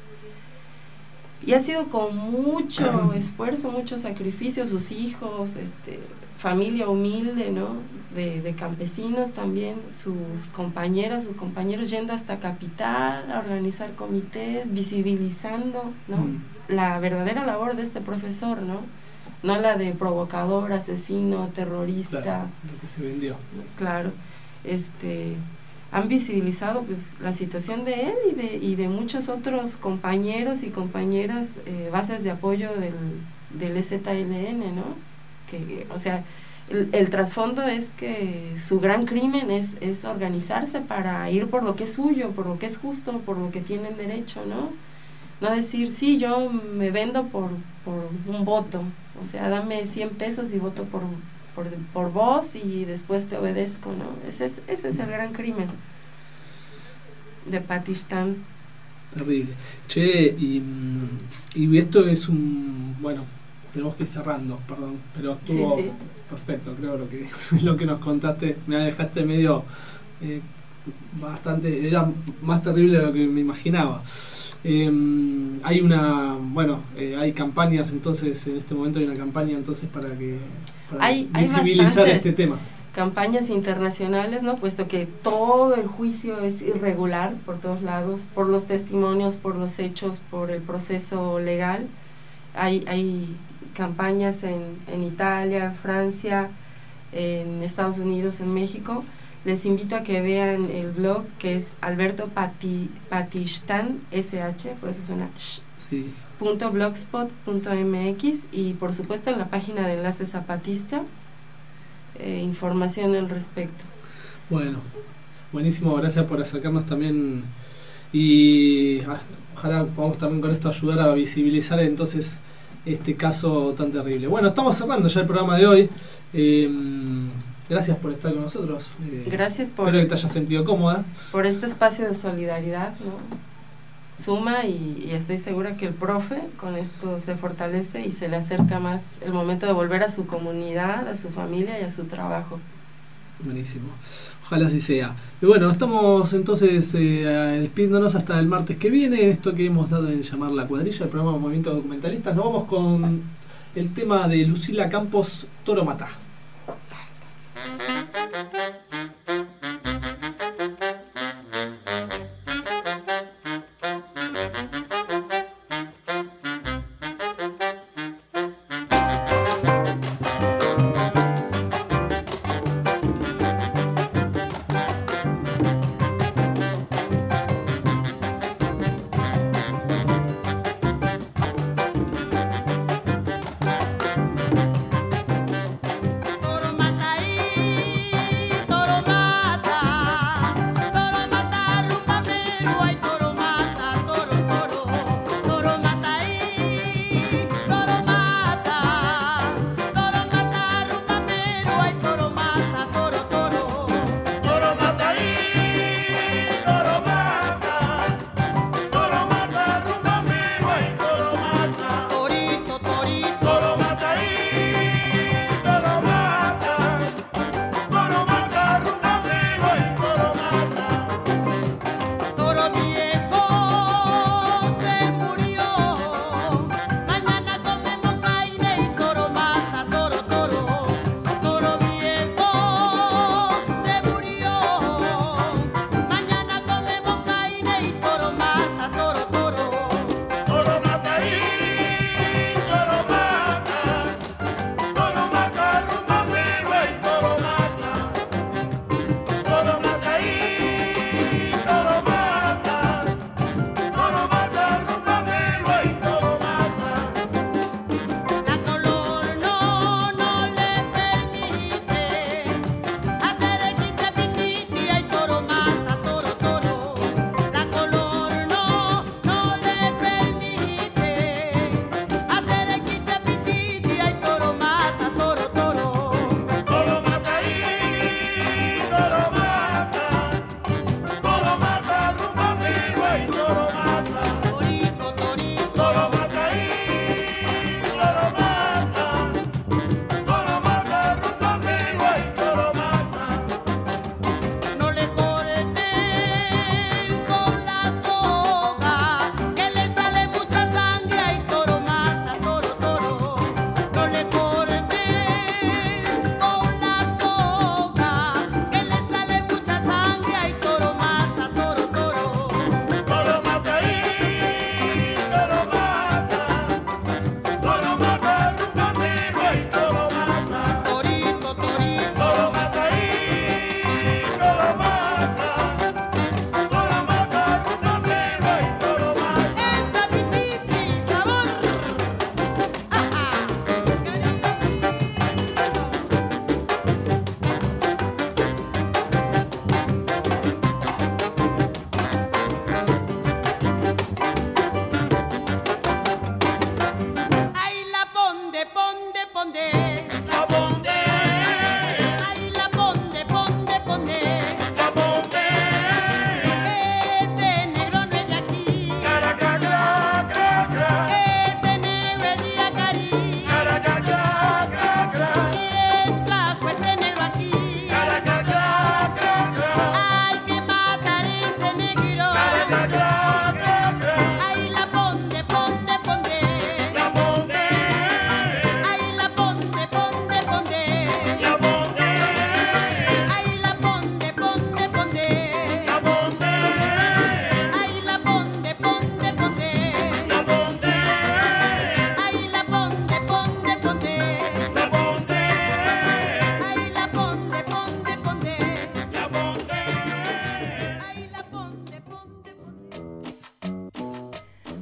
Y ha sido con mucho esfuerzo, mucho sacrificio, sus hijos, este, familia humilde, ¿no? De, de campesinos también, sus compañeras, sus compañeros yendo hasta Capital a organizar comités, visibilizando, ¿no? Mm. La verdadera labor de este profesor, ¿no? No la de provocador, asesino, terrorista. Claro, lo que se vendió. Claro, este... han visibilizado pues la situación de él y de, y de muchos otros compañeros y compañeras, eh, bases de apoyo del, del E Z L N, ¿no? Que, o sea, el, el trasfondo es que su gran crimen es, es organizarse para ir por lo que es suyo, por lo que es justo, por lo que tienen derecho, ¿no? No decir, sí, yo me vendo por, por un voto, o sea, dame cien pesos y voto por Por, por vos y después te obedezco, ¿no? Ese es, ese es el gran crimen de Patistán. Terrible. Che, y, y esto es un... Bueno, tenemos que ir cerrando, perdón, pero estuvo sí, sí. perfecto, creo lo que lo que nos contaste, me dejaste medio... Eh, bastante... Era más terrible de lo que me imaginaba. Eh, hay una... Bueno, eh, hay campañas entonces, en este momento hay una campaña entonces para que... Para hay, visibilizar hay este tema. Campañas internacionales, ¿no? Puesto que todo el juicio es irregular por todos lados, por los testimonios, por los hechos, por el proceso legal. Hay, hay campañas en, en Italia, Francia, en Estados Unidos, en México. Les invito a que vean el blog que es Alberto Pati, Patistán, S H, por eso suena sh, sí. punto blogspot punto m x, y por supuesto en la página de Enlace Zapatista, eh, información al respecto. Bueno, buenísimo, gracias por acercarnos también, y ah, ojalá podamos también con esto ayudar a visibilizar entonces este caso tan terrible. Bueno, estamos cerrando ya el programa de hoy. Eh, Gracias por estar con nosotros. Eh, Gracias por... Espero que te hayas sentido cómoda. Por este espacio de solidaridad, ¿no? Suma y, y estoy segura que el profe con esto se fortalece y se le acerca más el momento de volver a su comunidad, a su familia y a su trabajo. Buenísimo. Ojalá así sea. Y bueno, estamos entonces eh, despidiéndonos hasta el martes que viene. Esto que hemos dado en llamar La Cuadrilla, el programa Movimiento Documentalistas. Nos vamos con el tema de Lucila Campos, Toro Matá.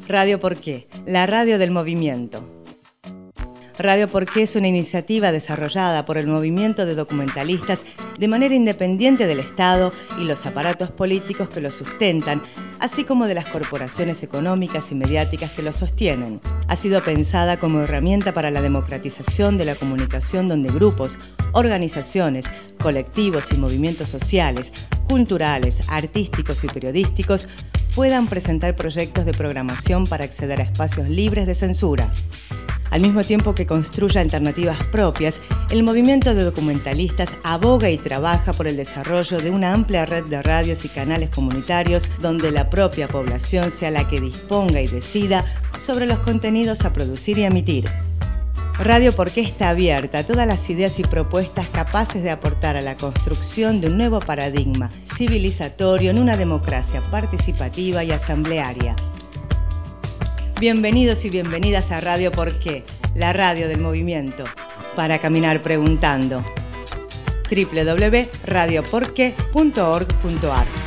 Radio Por Qué, la radio del movimiento. Radio Por Qué es una iniciativa desarrollada por el movimiento de documentalistas de manera independiente del Estado y los aparatos políticos que lo sustentan, así como de las corporaciones económicas y mediáticas que lo sostienen. Ha sido pensada como herramienta para la democratización de la comunicación donde grupos, organizaciones, colectivos y movimientos sociales, culturales, artísticos y periodísticos puedan presentar proyectos de programación para acceder a espacios libres de censura. Al mismo tiempo que construye alternativas propias, el movimiento de documentalistas aboga y trabaja por el desarrollo de una amplia red de radios y canales comunitarios donde la propia población sea la que disponga y decida sobre los contenidos a producir y emitir. Radio Por Qué está abierta a todas las ideas y propuestas capaces de aportar a la construcción de un nuevo paradigma civilizatorio en una democracia participativa y asamblearia. Bienvenidos y bienvenidas a Radio Por Qué, la radio del movimiento, para caminar preguntando. doble u doble u doble u punto radio por qué punto org punto a r